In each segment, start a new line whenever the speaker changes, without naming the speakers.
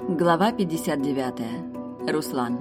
Глава 59. Руслан.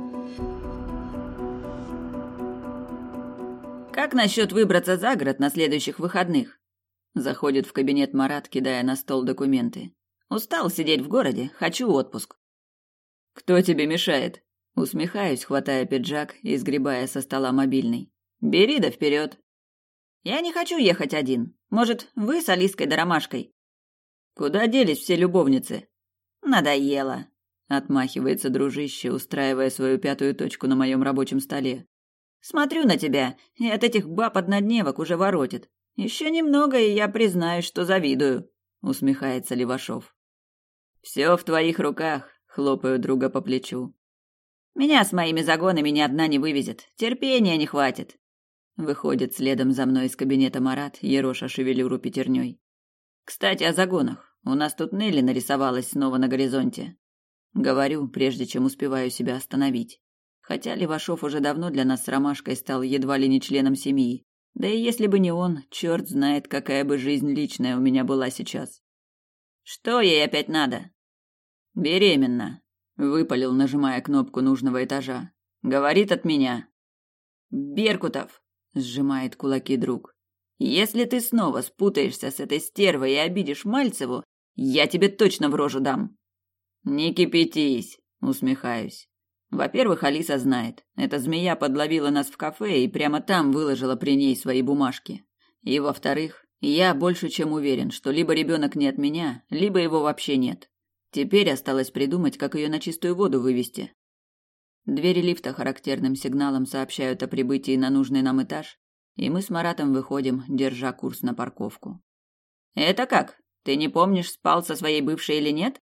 «Как насчет выбраться за город на следующих выходных?» Заходит в кабинет Марат, кидая на стол документы. «Устал сидеть в городе, хочу отпуск». «Кто тебе мешает?» Усмехаюсь, хватая пиджак и сгребая со стола мобильный. «Бери да вперед!» «Я не хочу ехать один. Может, вы с Алиской да Ромашкой?» «Куда делись все любовницы?» «Надоело», — отмахивается дружище, устраивая свою пятую точку на моем рабочем столе. «Смотрю на тебя, и от этих баб-однодневок уже воротит. Еще немного, и я признаюсь, что завидую», — усмехается Левашов. «Все в твоих руках», — хлопаю друга по плечу. «Меня с моими загонами ни одна не вывезет. Терпения не хватит». Выходит следом за мной из кабинета Марат, ероша шевелюру пятерней. «Кстати, о загонах. У нас тут Нелли нарисовалась снова на горизонте». Говорю, прежде чем успеваю себя остановить. Хотя Левашов уже давно для нас с Ромашкой стал едва ли не членом семьи. Да и если бы не он, черт знает, какая бы жизнь личная у меня была сейчас. «Что ей опять надо?» «Беременна», — выпалил, нажимая кнопку нужного этажа. «Говорит от меня». «Беркутов», — сжимает кулаки друг. «Если ты снова спутаешься с этой стервой и обидишь Мальцеву, я тебе точно в рожу дам». «Не кипятись», — усмехаюсь. Во-первых, Алиса знает. Эта змея подловила нас в кафе и прямо там выложила при ней свои бумажки. И во-вторых, я больше чем уверен, что либо ребенок не от меня, либо его вообще нет. Теперь осталось придумать, как ее на чистую воду вывести. Двери лифта характерным сигналом сообщают о прибытии на нужный нам этаж, и мы с Маратом выходим, держа курс на парковку. «Это как? Ты не помнишь, спал со своей бывшей или нет?»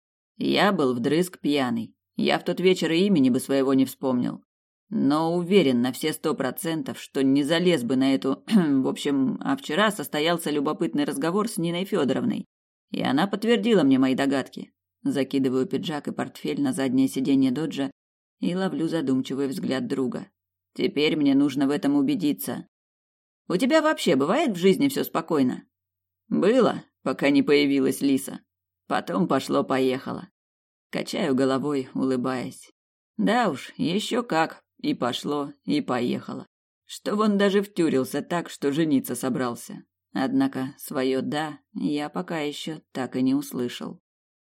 Я был вдрызг пьяный. Я в тот вечер и имени бы своего не вспомнил. Но уверен на все 100%, что не залез бы на эту... В общем, а вчера состоялся любопытный разговор с Ниной Федоровной. И она подтвердила мне мои догадки. Закидываю пиджак и портфель на заднее сиденье доджа и ловлю задумчивый взгляд друга. Теперь мне нужно в этом убедиться. «У тебя вообще бывает в жизни все спокойно?» «Было, пока не появилась Лиса. Потом пошло-поехало». Качаю головой, улыбаясь. Да уж, еще как. И пошло, и поехало. Что он даже втюрился так, что жениться собрался. Однако свое «да» я пока еще так и не услышал.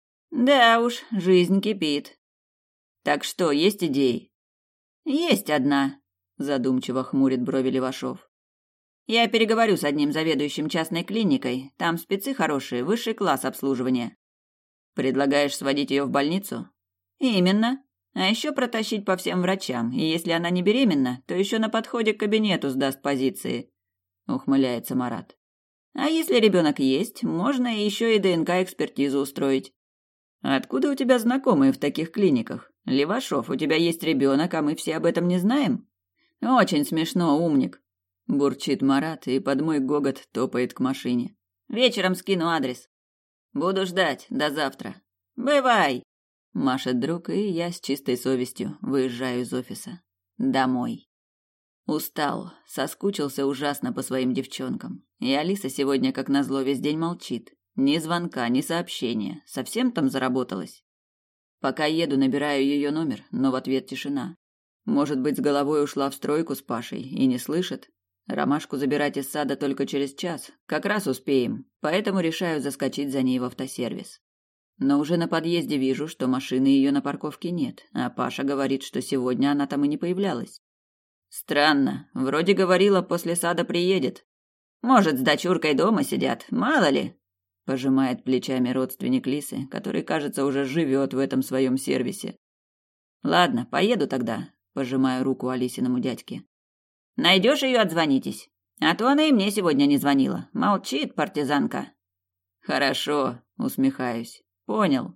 «Да уж, жизнь кипит». «Так что, есть идеи?» «Есть одна», — задумчиво хмурит брови Левашов. «Я переговорю с одним заведующим частной клиникой. Там спецы хорошие, высший класс обслуживания». «Предлагаешь сводить ее в больницу?» «Именно. А еще протащить по всем врачам, и если она не беременна, то еще на подходе к кабинету сдаст позиции», — ухмыляется Марат. «А если ребенок есть, можно еще и ДНК-экспертизу устроить». «Откуда у тебя знакомые в таких клиниках? Левашов, у тебя есть ребенок, а мы все об этом не знаем?» «Очень смешно, умник», — бурчит Марат и под мой гогот топает к машине. «Вечером скину адрес». «Буду ждать. До завтра». «Бывай!» – машет друг, и я с чистой совестью выезжаю из офиса. Домой. Устал, соскучился ужасно по своим девчонкам. И Алиса сегодня, как назло, весь день молчит. Ни звонка, ни сообщения. Совсем там заработалась. Пока еду, набираю ее номер, но в ответ тишина. Может быть, с головой ушла в стройку с Пашей и не слышит? Ромашку забирать из сада только через час. Как раз успеем, поэтому решаю заскочить за ней в автосервис. Но уже на подъезде вижу, что машины ее на парковке нет, а Паша говорит, что сегодня она там и не появлялась. Странно, вроде говорила, после сада приедет. Может, с дочуркой дома сидят, мало ли. Пожимает плечами родственник Лисы, который, кажется, уже живет в этом своем сервисе. Ладно, поеду тогда, пожимаю руку Алисиному дядьке. Найдешь ее, отзвонитесь. А то она и мне сегодня не звонила. Молчит партизанка. Хорошо, усмехаюсь. Понял.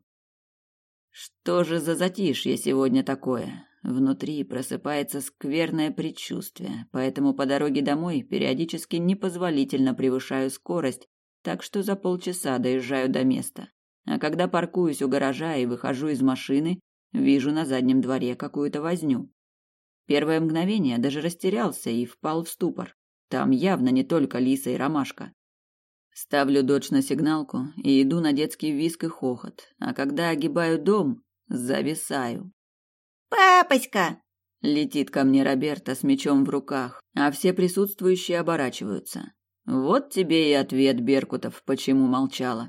Что же за затишье сегодня такое? Внутри просыпается скверное предчувствие, поэтому по дороге домой периодически непозволительно превышаю скорость, так что за полчаса доезжаю до места. А когда паркуюсь у гаража и выхожу из машины, вижу на заднем дворе какую-то возню. Первое мгновение даже растерялся и впал в ступор. Там явно не только Лиса и Ромашка. Ставлю додж на сигналку и иду на детский визг и хохот. А когда огибаю дом, Зависаю.
«Папочка!»
Летит ко мне Роберта с мечом в руках, а все присутствующие оборачиваются. Вот тебе и ответ, Беркутов, почему молчала.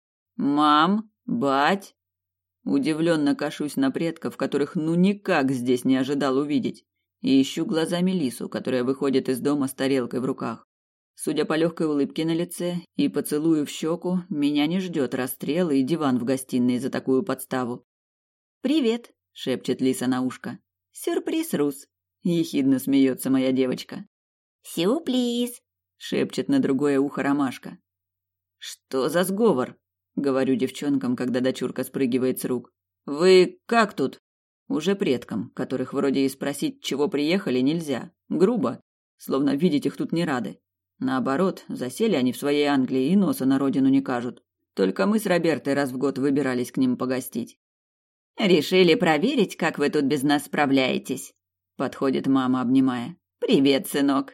«Мам, бать!» Удивленно кашусь на предков, которых ну никак здесь не ожидал увидеть, и ищу глазами Лису, которая выходит из дома с тарелкой в руках. Судя по легкой улыбке на лице и поцелую в щеку, меня не ждет расстрел и диван в гостиной за такую подставу. «Привет!» — шепчет Лиса на ушко. «Сюрприз, Рус!» — ехидно смеется моя девочка.
«Сюрприз!»
— шепчет на другое ухо Ромашка. «Что за сговор?» — говорю девчонкам, когда дочурка спрыгивает с рук. «Вы как тут?» Уже предкам, которых вроде и спросить, чего приехали, нельзя. Грубо, словно видеть их тут не рады. Наоборот, засели они в своей Англии и носа на родину не кажут. Только мы с Робертой раз в год выбирались к ним погостить.
«Решили проверить, как вы тут без нас справляетесь?»
Подходит мама, обнимая.
«Привет, сынок!»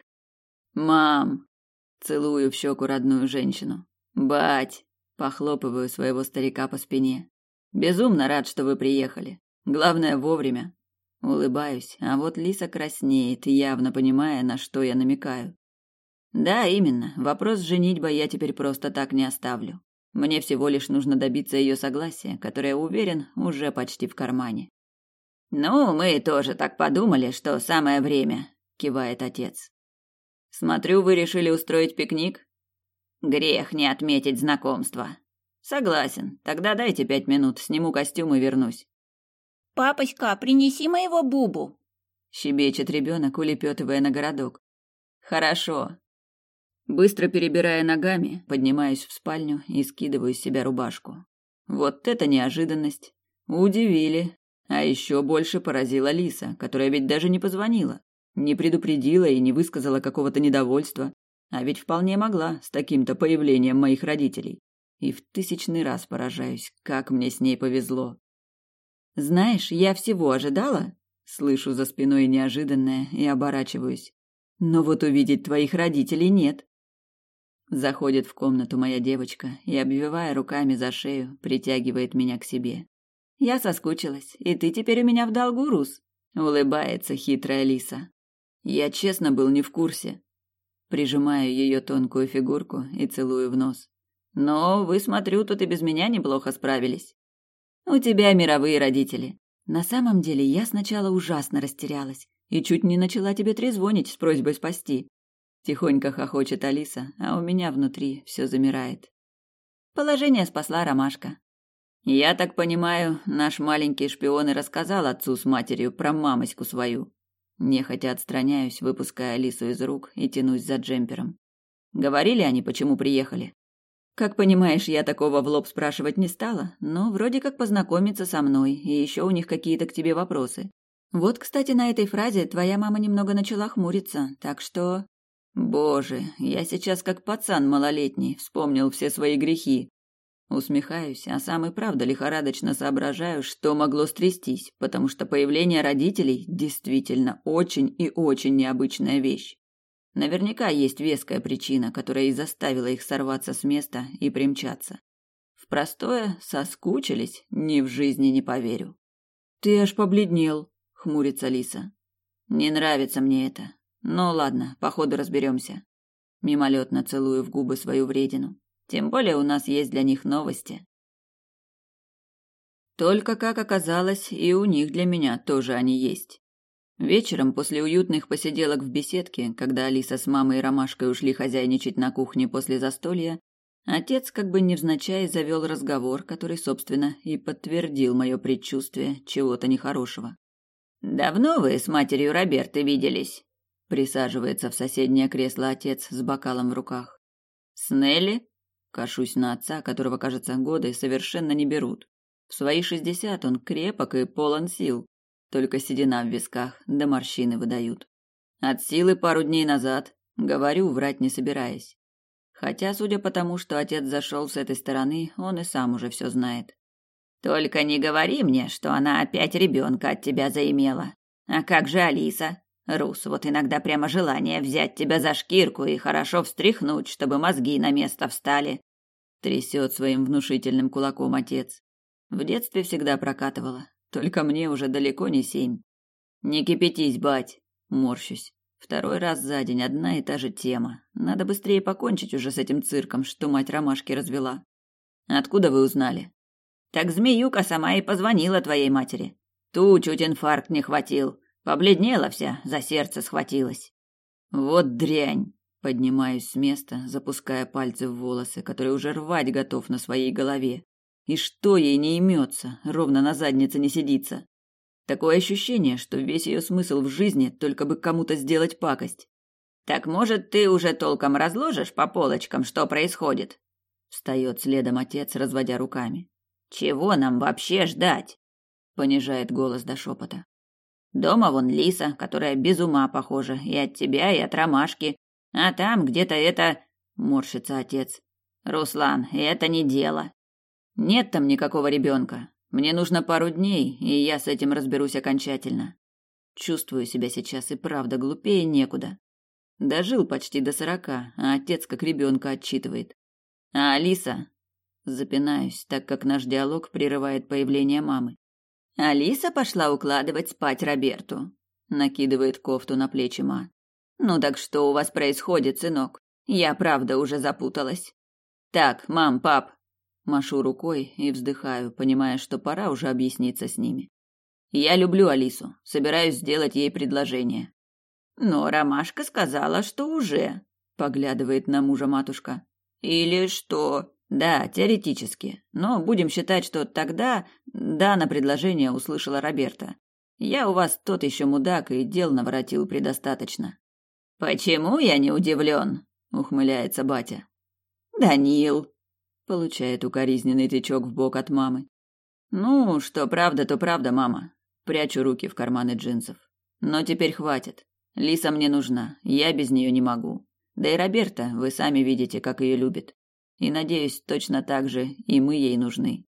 «Мам!» Целую в щеку родную женщину. «Бать!» Похлопываю своего старика по спине. «Безумно рад, что вы приехали. Главное, вовремя». Улыбаюсь, а вот Лиса краснеет, явно понимая, на что я намекаю. Да, именно. Вопрос с женитьбой я теперь просто так не оставлю. Мне всего лишь нужно добиться ее согласия, которое, уверен, уже почти в кармане.
«Ну, мы тоже так подумали, что самое время», — кивает отец.
«Смотрю, вы решили устроить пикник?»
«Грех не отметить знакомство».
«Согласен. Тогда дайте 5 минут, сниму костюм и вернусь».
«Папочка, принеси моего Бубу»,
— щебечет ребенок, улепетывая на городок. «Хорошо». Быстро перебирая ногами, поднимаюсь в спальню и скидываю с себя рубашку. Вот это неожиданность. Удивили. А еще больше поразила Лиса, которая ведь даже не позвонила, не предупредила и не высказала какого-то недовольства. А ведь вполне могла с таким-то появлением моих родителей. И в 1000-й раз поражаюсь, как мне с ней повезло. «Знаешь, я всего ожидала?» Слышу за спиной неожиданное и оборачиваюсь. «Но вот увидеть твоих родителей нет». Заходит в комнату моя девочка и, обвивая руками за шею, притягивает меня к себе. «Я соскучилась, и ты теперь у меня в долгу, Рус», — улыбается хитрая Лиса. Я честно был не в курсе. Прижимаю ее тонкую фигурку и целую в нос. «Но вы, смотрю, тут и без меня неплохо справились. У тебя мировые родители. На самом деле я сначала ужасно растерялась и чуть не начала тебе трезвонить с просьбой спасти». Тихонько хохочет Алиса, а у меня внутри все замирает. Положение спасла Ромашка. Я так понимаю, наш маленький шпион и рассказал отцу с матерью про мамоську свою. Нехотя отстраняюсь, выпуская Алису из рук и тянусь за джемпером. Говорили они, почему приехали? Как понимаешь, я такого в лоб спрашивать не стала, но вроде как познакомиться со мной, и еще у них какие-то к тебе вопросы. Вот, кстати, на этой фразе твоя мама немного начала хмуриться, так что... Боже, я сейчас как пацан малолетний, вспомнил все свои грехи. Усмехаюсь, а сам и правда лихорадочно соображаю, что могло стрястись, потому что появление родителей действительно очень и очень необычная вещь. Наверняка есть веская причина, которая и заставила их сорваться с места и примчаться. В простое соскучились, ни в жизни не поверю. «Ты аж побледнел», — хмурится Лиса. «Не нравится мне это. Ну ладно, походу разберемся». Мимолетно целую в губы свою вредину. Тем более у нас есть для них новости. Только, как оказалось, и у них для меня тоже они есть. Вечером, после уютных посиделок в беседке, когда Алиса с мамой и Ромашкой ушли хозяйничать на кухне после застолья, отец как бы невзначай завел разговор, который, собственно, и подтвердил мое предчувствие чего-то нехорошего. «Давно вы с матерью Роберты виделись?» Присаживается в соседнее кресло отец с бокалом в руках. «С Нелли?» Кашусь на отца, которого, кажется, годы совершенно не берут. В свои 60 он крепок и полон сил. Только седина в висках, да морщины выдают. От силы пару дней назад, говорю, врать не собираясь. Хотя, судя по тому, что отец зашел с этой стороны, он и сам уже все знает. «Только не говори мне, что она опять ребенка от тебя заимела. А как же Алиса? Рус, вот иногда прямо желание взять тебя за шкирку и хорошо встряхнуть, чтобы мозги на место встали», — трясет своим внушительным кулаком отец. В детстве всегда прокатывало. Только мне уже далеко не 7. Не кипятись, бать, морщусь. Второй раз за день одна и та же тема. Надо быстрее покончить уже с этим цирком, что мать ромашки развела. Откуда вы узнали? Так змеюка сама и позвонила твоей матери. Ту чуть инфаркт не хватил. Побледнела вся, за сердце схватилась. Вот дрянь. Поднимаюсь с места, запуская пальцы в волосы, которые уже рвать готов на своей голове. И что ей не имется, ровно на заднице не сидится. Такое ощущение, что весь ее смысл в жизни только бы кому-то сделать пакость. Так может, ты уже толком разложишь по полочкам, что происходит? Встает следом отец, разводя руками. Чего нам вообще ждать? Понижает голос до шепота. Дома вон Лиса, которая без ума похожа и от тебя, и от ромашки. А там где-то это... Морщится отец. Руслан, это не дело. Нет там никакого ребенка. Мне нужно пару дней, и я с этим разберусь окончательно. Чувствую себя сейчас и правда глупее некуда. Дожил почти до 40, а отец как ребенка отчитывает. А Алиса... Запинаюсь, так как наш диалог прерывает появление мамы. Алиса пошла укладывать спать Роберту. Накидывает кофту на плечи ма. Ну так что у вас происходит, сынок? Я правда уже запуталась. Так, мам, пап. Машу рукой и вздыхаю, понимая, что пора уже объясниться с ними. Я люблю Алису, собираюсь сделать ей предложение. Но Ромашка сказала, что уже, поглядывает на мужа матушка. Или что? Да, теоретически, но будем считать, что тогда да на предложение услышала Роберта. Я у вас тот еще мудак и дел наворотил предостаточно. Почему я не удивлен? Ухмыляется батя. Данил получает укоризненный тычок в бок от мамы. Ну, что правда, то правда, мама. Прячу руки в карманы джинсов. Но теперь хватит. Лиса мне нужна, я без нее не могу. Да и Роберта, вы сами видите, как ее любит. И, надеюсь, точно так же и мы ей нужны.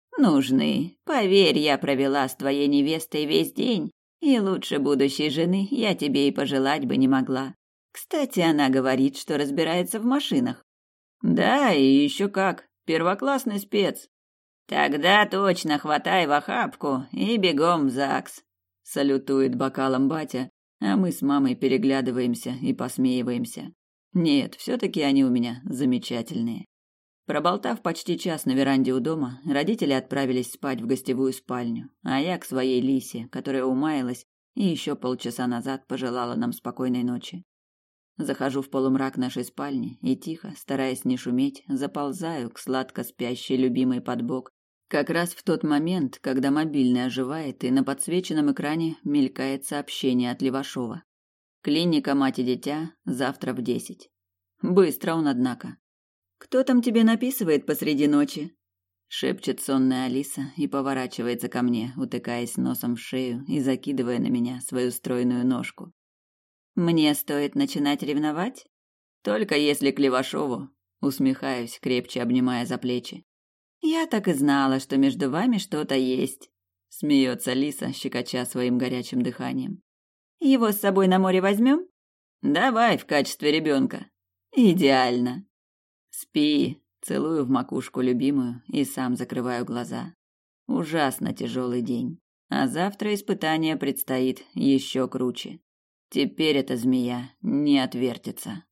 Нужны. Поверь, я провела с твоей невестой весь день, и лучше будущей жены я тебе и пожелать бы не могла. Кстати, она говорит, что разбирается в машинах. Да, и еще как. Первоклассный спец. Тогда точно хватай в охапку и бегом в ЗАГС. Салютует бокалом батя, а мы с мамой переглядываемся и посмеиваемся. Нет, все-таки они у меня замечательные. Проболтав почти час на веранде у дома, родители отправились спать в гостевую спальню, а я к своей Лисе, которая умаялась и еще полчаса назад пожелала нам спокойной ночи. Захожу в полумрак нашей спальни и тихо, стараясь не шуметь, заползаю к сладко спящей любимой под бок, как раз в тот момент, когда мобильный оживает и на подсвеченном экране мелькает сообщение от Левашова. Клиника «Мать и дитя» завтра в 10. Быстро он, однако. «Кто там тебе написывает посреди ночи?» Шепчет сонная Алиса и поворачивается ко мне, утыкаясь носом в шею и закидывая на меня свою стройную ножку. «Мне стоит начинать ревновать?» «Только если к Левашову», усмехаюсь, крепче обнимая за плечи. «Я так и знала, что между вами что-то есть», смеется Лиса, щекоча своим горячим дыханием. «Его с собой на море возьмем?» «Давай в качестве ребенка». «Идеально». «Спи», целую в макушку любимую и сам закрываю глаза. Ужасно тяжелый день, а завтра испытание предстоит еще круче. Теперь эта змея не отвертится.